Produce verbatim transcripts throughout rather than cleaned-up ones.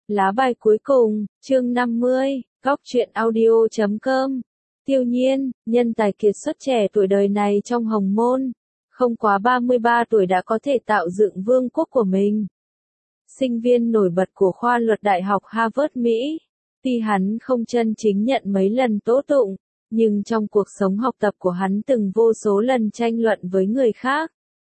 Lá bài cuối cùng, chương năm mươi, góc truyện audio chấm com. Tiêu Nhiên, nhân tài kiệt xuất trẻ tuổi đời này trong hồng môn, không quá ba mươi ba tuổi đã có thể tạo dựng vương quốc của mình. Sinh viên nổi bật của khoa luật Đại học Harvard Mỹ. Tuy hắn không chân chính nhận mấy lần tố tụng, nhưng trong cuộc sống học tập của hắn từng vô số lần tranh luận với người khác.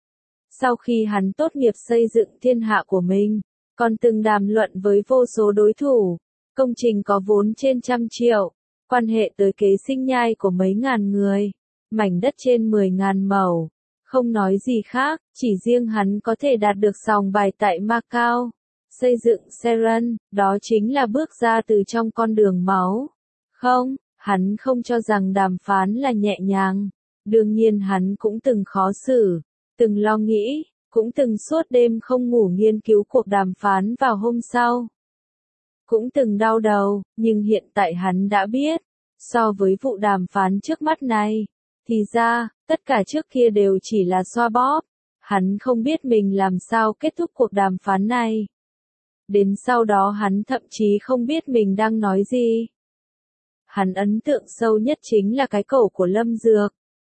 Sau khi hắn tốt nghiệp xây dựng thiên hạ của mình, còn từng đàm luận với vô số đối thủ, công trình có vốn trên trăm triệu, quan hệ tới kế sinh nhai của mấy ngàn người, mảnh đất trên mười ngàn mẫu, không nói gì khác, chỉ riêng hắn có thể đạt được sòng bài tại Macau, xây dựng Seren, đó chính là bước ra từ trong con đường máu. Không, hắn không cho rằng đàm phán là nhẹ nhàng, đương nhiên hắn cũng từng khó xử, từng lo nghĩ, cũng từng suốt đêm không ngủ nghiên cứu cuộc đàm phán vào hôm sau. Cũng từng đau đầu, nhưng hiện tại hắn đã biết, so với vụ đàm phán trước mắt này, thì ra, tất cả trước kia đều chỉ là xoa bóp. Hắn không biết mình làm sao kết thúc cuộc đàm phán này. Đến sau đó hắn thậm chí không biết mình đang nói gì. Hắn ấn tượng sâu nhất chính là cái cổ của Lâm Dược.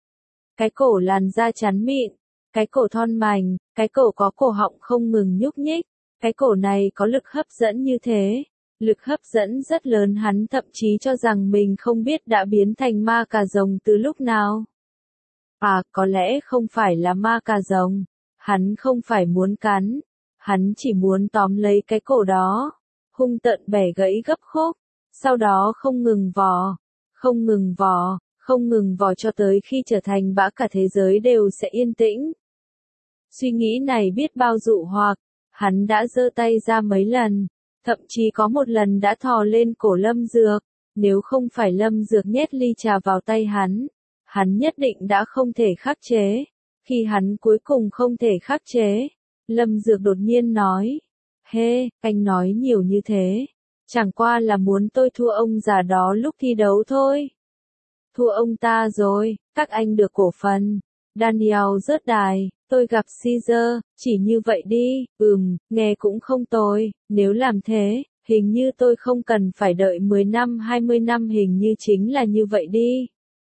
Cái cổ làn da chắn mịn, cái cổ thon mảnh, cái cổ có cổ họng không ngừng nhúc nhích. Cái cổ này có lực hấp dẫn như thế. Lực hấp dẫn rất lớn, hắn thậm chí cho rằng mình không biết đã biến thành ma cà rồng từ lúc nào. À, có lẽ không phải là ma cà rồng. Hắn không phải muốn cắn. Hắn chỉ muốn tóm lấy cái cổ đó. Hung tợn bẻ gãy gấp khúc. Sau đó không ngừng vò. Không ngừng vò. Không ngừng vò cho tới khi trở thành bã cả thế giới đều sẽ yên tĩnh. Suy nghĩ này biết bao dụ hoặc. Hắn đã giơ tay ra mấy lần. Thậm chí có một lần đã thò lên cổ Lâm Dược. Nếu không phải Lâm Dược nhét ly trà vào tay hắn, hắn nhất định đã không thể khắc chế. Khi hắn cuối cùng không thể khắc chế, Lâm Dược đột nhiên nói, hê, anh nói nhiều như thế, chẳng qua là muốn tôi thua ông già đó lúc thi đấu thôi. Thua ông ta rồi, các anh được cổ phần. Daniel rớt đài, tôi gặp Caesar, chỉ như vậy đi, ừm, nghe cũng không tồi, nếu làm thế, hình như tôi không cần phải đợi mười năm hai mươi năm, hình như chính là như vậy đi.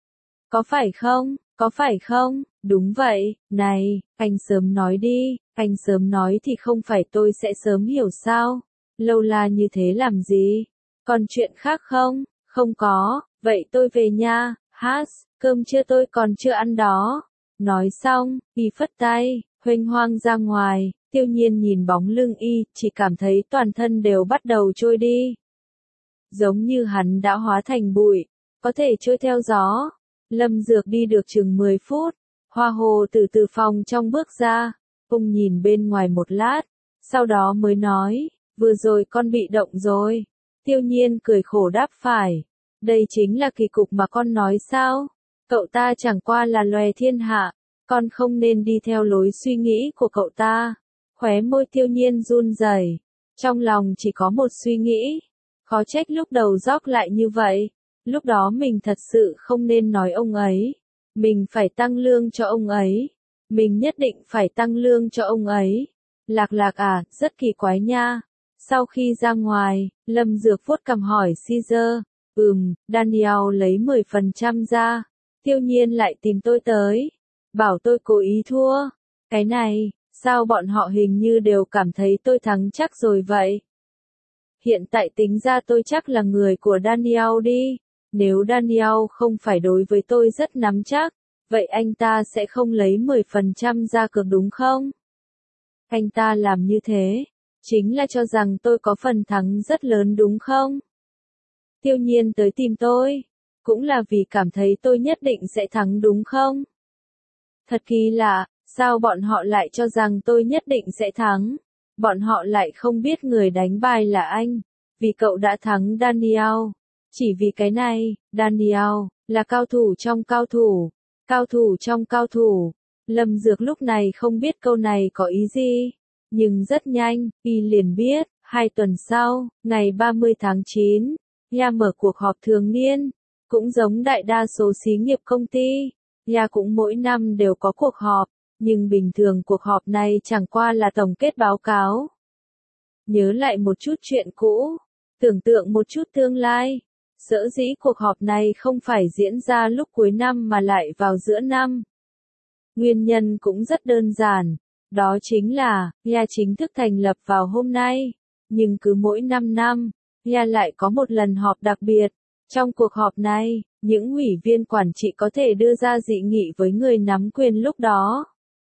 Có phải không, có phải không, đúng vậy, này, anh sớm nói đi, anh sớm nói thì không phải tôi sẽ sớm hiểu sao, lâu la như thế làm gì, còn chuyện khác không, không có, vậy tôi về nha, hát, cơm trưa tôi còn chưa ăn đó. Nói xong, y phất tay, huênh hoang ra ngoài, Tiêu Nhiên nhìn bóng lưng y, chỉ cảm thấy toàn thân đều bắt đầu trôi đi. Giống như hắn đã hóa thành bụi, có thể trôi theo gió. Lâm Dược đi được chừng mười phút, Hoa Hồ từ từ phòng trong bước ra, ông nhìn bên ngoài một lát, sau đó mới nói, vừa rồi con bị động rồi. Tiêu Nhiên cười khổ đáp phải, đây chính là kỳ cục mà con nói sao? Cậu ta chẳng qua là loè thiên hạ, con không nên đi theo lối suy nghĩ của cậu ta. Khóe môi Tiêu Nhiên run rẩy, trong lòng chỉ có một suy nghĩ, khó trách lúc đầu dóc lại như vậy, lúc đó mình thật sự không nên nói ông ấy, mình phải tăng lương cho ông ấy, mình nhất định phải tăng lương cho ông ấy. Lạc Lạc à, rất kỳ quái nha. Sau khi ra ngoài, Lâm Dược vuốt cằm hỏi Caesar, ừm, Daniel lấy mười phần trăm ra. Tiêu Nhiên lại tìm tôi tới, bảo tôi cố ý thua. Cái này, sao bọn họ hình như đều cảm thấy tôi thắng chắc rồi vậy? Hiện tại tính ra tôi chắc là người của Daniel đi. Nếu Daniel không phải đối với tôi rất nắm chắc, vậy anh ta sẽ không lấy mười phần trăm ra cược đúng không? Anh ta làm như thế, chính là cho rằng tôi có phần thắng rất lớn đúng không? Tiêu Nhiên tới tìm tôi, cũng là vì cảm thấy tôi nhất định sẽ thắng đúng không? Thật kỳ lạ, sao bọn họ lại cho rằng tôi nhất định sẽ thắng? Bọn họ lại không biết người đánh bài là anh, vì cậu đã thắng Daniel. Chỉ vì cái này, Daniel là cao thủ trong cao thủ, cao thủ trong cao thủ. Lâm Dược lúc này không biết câu này có ý gì, nhưng rất nhanh, y liền biết. Hai tuần sau, ngày ba mươi tháng chín, Ya mở cuộc họp thường niên. Cũng giống đại đa số xí nghiệp công ty, Ya cũng mỗi năm đều có cuộc họp, nhưng bình thường cuộc họp này chẳng qua là tổng kết báo cáo. nhớ lại một chút chuyện cũ, tưởng tượng một chút tương lai. Sở dĩ cuộc họp này không phải diễn ra lúc cuối năm mà lại vào giữa năm. Nguyên nhân cũng rất đơn giản, đó chính là, Gia chính thức thành lập vào hôm nay, nhưng cứ mỗi năm năm, Gia lại có một lần họp đặc biệt. Trong cuộc họp này, những ủy viên quản trị có thể đưa ra dị nghị với người nắm quyền lúc đó.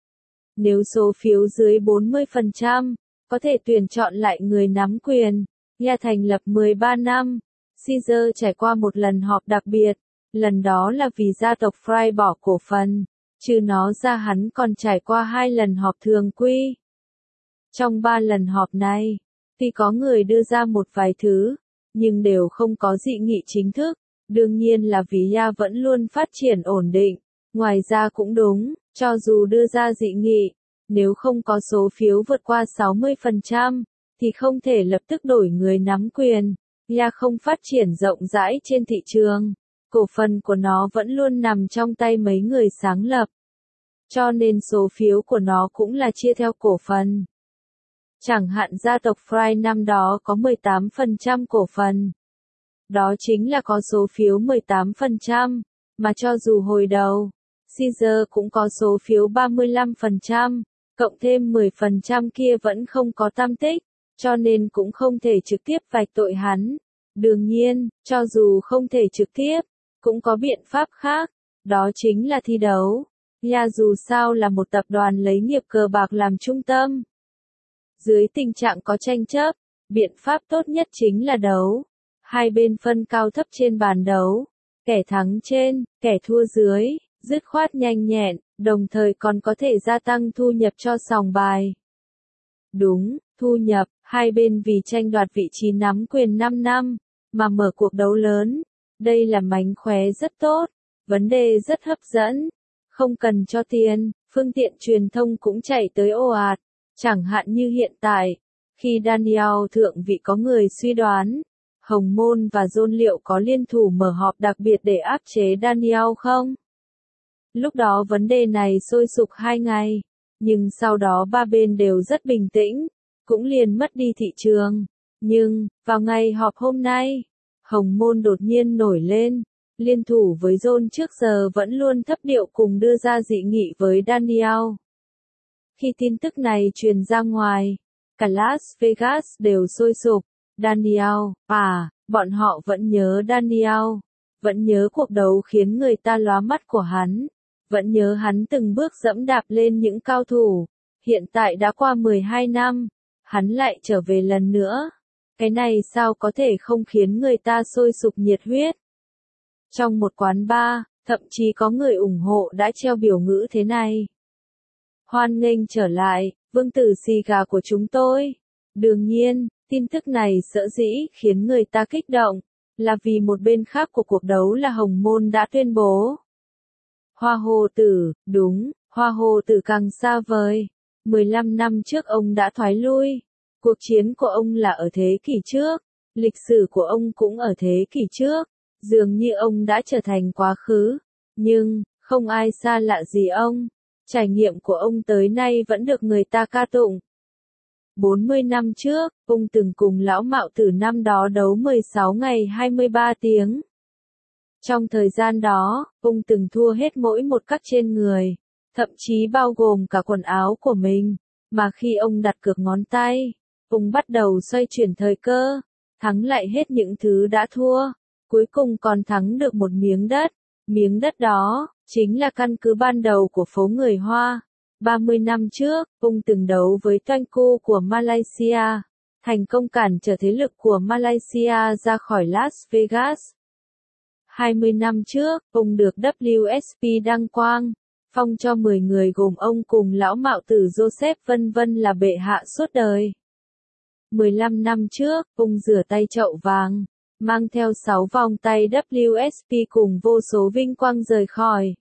Nếu số phiếu dưới bốn mươi phần trăm, có thể tuyển chọn lại người nắm quyền. Gia thành lập mười ba năm. Caesar trải qua một lần họp đặc biệt, lần đó là vì gia tộc Fry bỏ cổ phần, trừ nó ra hắn còn trải qua hai lần họp thường quy. Trong ba lần họp này, tuy có người đưa ra một vài thứ, nhưng đều không có dị nghị chính thức, đương nhiên là vì Gia vẫn luôn phát triển ổn định. Ngoài ra cũng đúng, cho dù đưa ra dị nghị, nếu không có số phiếu vượt qua sáu mươi phần trăm, thì không thể lập tức đổi người nắm quyền. Gia không phát triển rộng rãi trên thị trường, cổ phần của nó vẫn luôn nằm trong tay mấy người sáng lập. Cho nên số phiếu của nó cũng là chia theo cổ phần. Chẳng hạn gia tộc Fry năm đó có mười tám phần trăm cổ phần. Đó chính là có số phiếu mười tám phần trăm, mà cho dù hồi đầu, Caesar cũng có số phiếu ba mươi lăm phần trăm, cộng thêm mười phần trăm kia vẫn không có tăm tích, cho nên cũng không thể trực tiếp vạch tội hắn. Đương nhiên, cho dù không thể trực tiếp, cũng có biện pháp khác, đó chính là thi đấu. Gia dù sao là một tập đoàn lấy nghiệp cờ bạc làm trung tâm. Dưới tình trạng có tranh chấp, biện pháp tốt nhất chính là đấu. Hai bên phân cao thấp trên bàn đấu, kẻ thắng trên, kẻ thua dưới, dứt khoát nhanh nhẹn, đồng thời còn có thể gia tăng thu nhập cho sòng bài. Đúng, thu nhập, hai bên vì tranh đoạt vị trí nắm quyền năm năm, mà mở cuộc đấu lớn. Đây là mánh khóe rất tốt, vấn đề rất hấp dẫn, không cần cho tiền, phương tiện truyền thông cũng chạy tới ồ ạt, chẳng hạn như hiện tại, khi Daniel thượng vị có người suy đoán, Hồng Môn và John liệu có liên thủ mở họp đặc biệt để áp chế Daniel không? Lúc đó vấn đề này sôi sục hai ngày, nhưng sau đó ba bên đều rất bình tĩnh, cũng liền mất đi thị trường. Nhưng, vào ngày họp hôm nay, Hồng Môn đột nhiên nổi lên, liên thủ với John trước giờ vẫn luôn thấp điệu cùng đưa ra dị nghị với Daniel. Khi tin tức này truyền ra ngoài, cả Las Vegas đều sôi sục. Daniel, à, bọn họ vẫn nhớ Daniel, vẫn nhớ cuộc đấu khiến người ta lóa mắt của hắn, vẫn nhớ hắn từng bước dẫm đạp lên những cao thủ. Hiện tại đã qua mười hai năm, hắn lại trở về lần nữa. Cái này sao có thể không khiến người ta sôi sục nhiệt huyết? Trong một quán bar, thậm chí có người ủng hộ đã treo biểu ngữ thế này. Hoan nghênh trở lại, vương tử xì gà của chúng tôi. Đương nhiên, tin tức này sở dĩ khiến người ta kích động, là vì một bên khác của cuộc đấu là Hồng Môn đã tuyên bố. Hoa Hồ Tử, đúng, Hoa Hồ Tử càng xa vời. mười lăm năm trước ông đã thoái lui. Cuộc chiến của ông là ở thế kỷ trước. Lịch sử của ông cũng ở thế kỷ trước. Dường như ông đã trở thành quá khứ. Nhưng, không ai xa lạ gì ông. Trải nghiệm của ông tới nay vẫn được người ta ca tụng. bốn mươi năm trước, ông từng cùng lão Mạo Tử năm đó đấu mười sáu ngày hai mươi ba tiếng. Trong thời gian đó, ông từng thua hết mỗi một cắc trên người, thậm chí bao gồm cả quần áo của mình, mà khi ông đặt cược ngón tay, ông bắt đầu xoay chuyển thời cơ, thắng lại hết những thứ đã thua, cuối cùng còn thắng được một miếng đất. Miếng đất đó, chính là căn cứ ban đầu của phố người Hoa. ba mươi năm trước, ông từng đấu với Tuanku của Malaysia, thành công cản trở thế lực của Malaysia ra khỏi Las Vegas. hai mươi năm trước, ông được W S P đăng quang, phong cho mười người gồm ông cùng lão Mạo Tử Joseph vân vân là bệ hạ suốt đời. mười lăm năm trước, ông rửa tay chậu vàng, mang theo sáu vòng tay W S P cùng vô số vinh quang rời khỏi.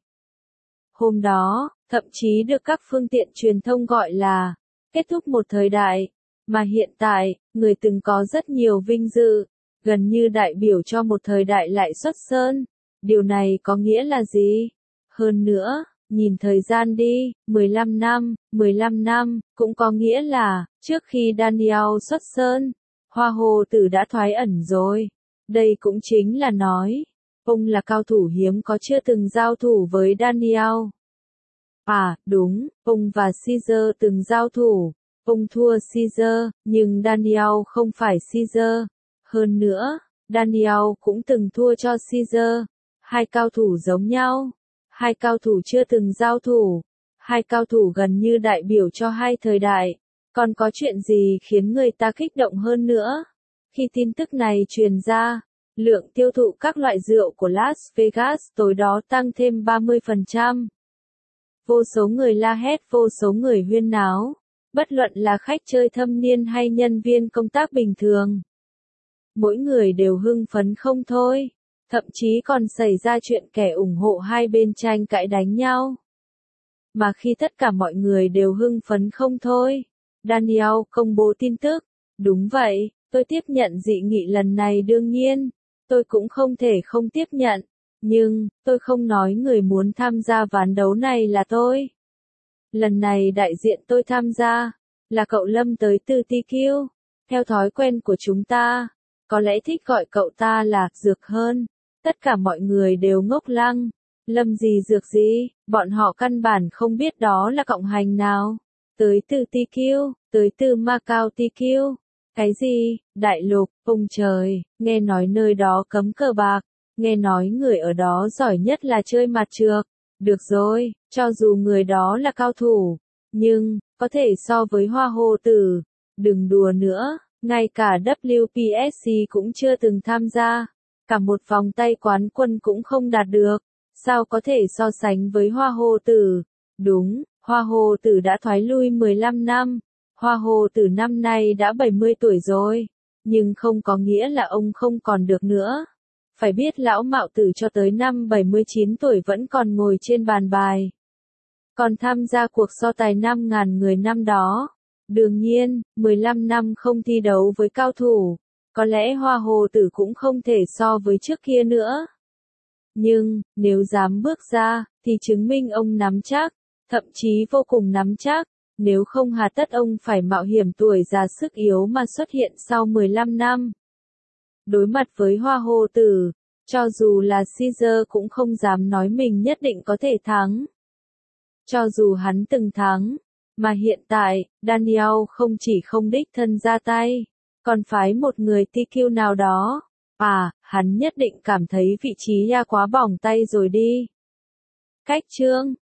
Hôm đó, thậm chí được các phương tiện truyền thông gọi là kết thúc một thời đại, mà hiện tại, người từng có rất nhiều vinh dự, gần như đại biểu cho một thời đại lại xuất sơn. Điều này có nghĩa là gì? Hơn nữa, Nhìn thời gian đi, mười lăm năm, mười lăm năm, cũng có nghĩa là, trước khi Daniel xuất sơn, Hoa Hồ Tử đã thoái ẩn rồi. Đây cũng chính là nói, ông là cao thủ hiếm có chưa từng giao thủ với Daniel. À, đúng, ông và Caesar từng giao thủ. Ông thua Caesar, nhưng Daniel không phải Caesar. Hơn nữa, Daniel cũng từng thua cho Caesar. Hai cao thủ giống nhau. Hai cao thủ chưa từng giao thủ. Hai cao thủ gần như đại biểu cho hai thời đại. Còn có chuyện gì khiến người ta kích động hơn nữa? Khi tin tức này truyền ra, lượng tiêu thụ các loại rượu của Las Vegas tối đó tăng thêm ba mươi phần trăm. Vô số người la hét, vô số người huyên náo. Bất luận là khách chơi thâm niên hay nhân viên công tác bình thường. Mỗi người đều hưng phấn không thôi. Thậm chí còn xảy ra chuyện kẻ ủng hộ hai bên tranh cãi đánh nhau. Mà khi tất cả mọi người đều hưng phấn không thôi, Daniel công bố tin tức. Đúng vậy, tôi tiếp nhận dị nghị lần này đương nhiên. Tôi cũng không thể không tiếp nhận. Nhưng, tôi không nói người muốn tham gia ván đấu này là tôi. Lần này đại diện tôi tham gia, là cậu Lâm tới từ tê quy. Theo thói quen của chúng ta, có lẽ thích gọi cậu ta là Dược hơn. Tất cả mọi người đều ngốc lăng. Lâm gì Dược gì, bọn họ căn bản không biết đó là cộng hành nào. Tới từ tê quy, tới từ Macau tê quy. Cái gì, đại lục, ông trời, nghe nói nơi đó cấm cờ bạc. Nghe nói người ở đó giỏi nhất là chơi mặt trược. Được rồi, cho dù người đó là cao thủ, nhưng, có thể so với Hoa Hồ Tử. Đừng đùa nữa, ngay cả W P S C cũng chưa từng tham gia. Cả một vòng tay quán quân cũng không đạt được. Sao có thể so sánh với Hoa Hồ Tử? Đúng, Hoa Hồ Tử đã thoái lui mười lăm năm. Hoa Hồ Tử năm nay đã bảy mươi tuổi rồi. Nhưng không có nghĩa là ông không còn được nữa. Phải biết lão Mạo Tử cho tới năm bảy mươi chín tuổi vẫn còn ngồi trên bàn bài. Còn tham gia cuộc so tài năm ngàn người năm đó. Đương nhiên, mười lăm năm không thi đấu với cao thủ. Có lẽ Hoa Hồ Tử cũng không thể so với trước kia nữa. Nhưng, nếu dám bước ra, thì chứng minh ông nắm chắc. Thậm chí vô cùng nắm chắc. Nếu không hà tất ông phải mạo hiểm tuổi già sức yếu mà xuất hiện sau mười lăm năm. Đối mặt với Hoa Hồ Tử, cho dù là Caesar cũng không dám nói mình nhất định có thể thắng. Cho dù hắn từng thắng, mà hiện tại, Daniel không chỉ không đích thân ra tay, còn phái một người tê quy nào đó. À, hắn nhất định cảm thấy vị trí ya quá bỏng tay rồi đi. Cách chương